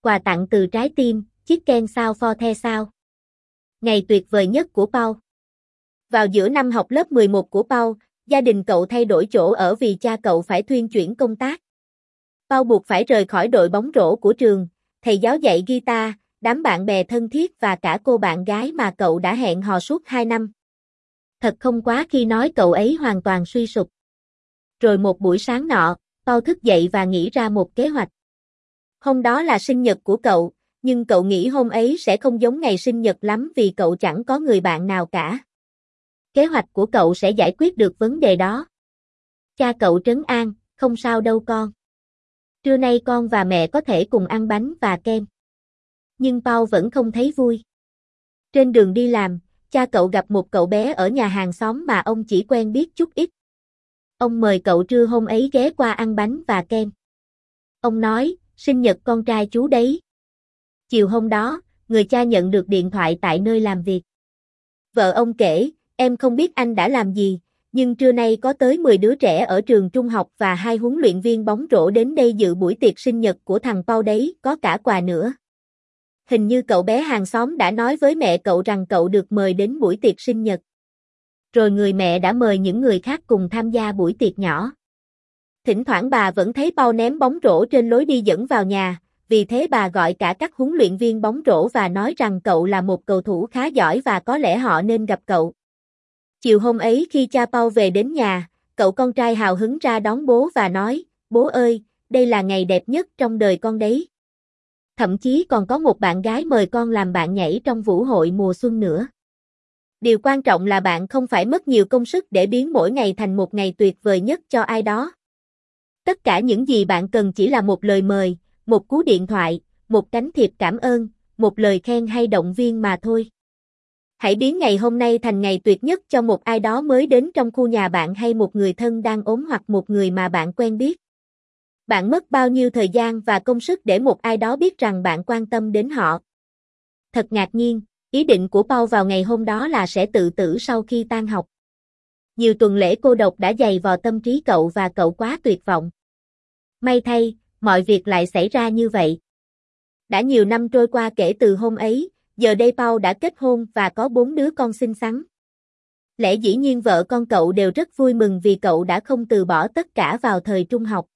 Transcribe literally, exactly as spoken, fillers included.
Quà tặng từ trái tim, Chicken sao for the sao. Ngày tuyệt vời nhất của Paul. Vào giữa năm học lớp mười một của Paul, gia đình cậu thay đổi chỗ ở vì cha cậu phải thuyên chuyển công tác. Paul buộc phải rời khỏi đội bóng rổ của trường, thầy giáo dạy guitar, đám bạn bè thân thiết và cả cô bạn gái mà cậu đã hẹn hò suốt hai năm. Thật không quá khi nói cậu ấy hoàn toàn suy sụp. Rồi một buổi sáng nọ, Paul thức dậy và nghĩ ra một kế hoạch. Hôm đó là sinh nhật của cậu, nhưng cậu nghĩ hôm ấy sẽ không giống ngày sinh nhật lắm vì cậu chẳng có người bạn nào cả. Kế hoạch của cậu sẽ giải quyết được vấn đề đó. Cha cậu trấn an, không sao đâu con. Trưa nay con và mẹ có thể cùng ăn bánh và kem. Nhưng Paul vẫn không thấy vui. Trên đường đi làm, cha cậu gặp một cậu bé ở nhà hàng xóm mà ông chỉ quen biết chút ít. Ông mời cậu trưa hôm ấy ghé qua ăn bánh và kem. Ông nói, sinh nhật con trai chú đấy. Chiều hôm đó, người cha nhận được điện thoại tại nơi làm việc. Vợ ông kể, em không biết anh đã làm gì, nhưng trưa nay có tới mười đứa trẻ ở trường trung học và hai huấn luyện viên bóng rổ đến đây dự buổi tiệc sinh nhật của thằng Paul đấy, có cả quà nữa. Hình như cậu bé hàng xóm đã nói với mẹ cậu rằng cậu được mời đến buổi tiệc sinh nhật. Rồi người mẹ đã mời những người khác cùng tham gia buổi tiệc nhỏ. Thỉnh thoảng bà vẫn thấy Paul ném bóng rổ trên lối đi dẫn vào nhà, vì thế bà gọi cả các huấn luyện viên bóng rổ và nói rằng cậu là một cầu thủ khá giỏi và có lẽ họ nên gặp cậu. Chiều hôm ấy khi cha Paul về đến nhà, cậu con trai hào hứng ra đón bố và nói, bố ơi, đây là ngày đẹp nhất trong đời con đấy. Thậm chí còn có một bạn gái mời con làm bạn nhảy trong vũ hội mùa xuân nữa. Điều quan trọng là bạn không phải mất nhiều công sức để biến mỗi ngày thành một ngày tuyệt vời nhất cho ai đó. Tất cả những gì bạn cần chỉ là một lời mời, một cú điện thoại, một cánh thiệp cảm ơn, một lời khen hay động viên mà thôi. Hãy biến ngày hôm nay thành ngày tuyệt nhất cho một ai đó mới đến trong khu nhà bạn hay một người thân đang ốm hoặc một người mà bạn quen biết. Bạn mất bao nhiêu thời gian và công sức để một ai đó biết rằng bạn quan tâm đến họ. Thật ngạc nhiên, ý định của Paul vào ngày hôm đó là sẽ tự tử sau khi tan học. Nhiều tuần lễ cô độc đã dày vò tâm trí cậu và cậu quá tuyệt vọng. May thay, mọi việc lại xảy ra như vậy. Đã nhiều năm trôi qua kể từ hôm ấy, giờ đây Paul đã kết hôn và có bốn đứa con xinh xắn. Lẽ dĩ nhiên vợ con cậu đều rất vui mừng vì cậu đã không từ bỏ tất cả vào thời trung học.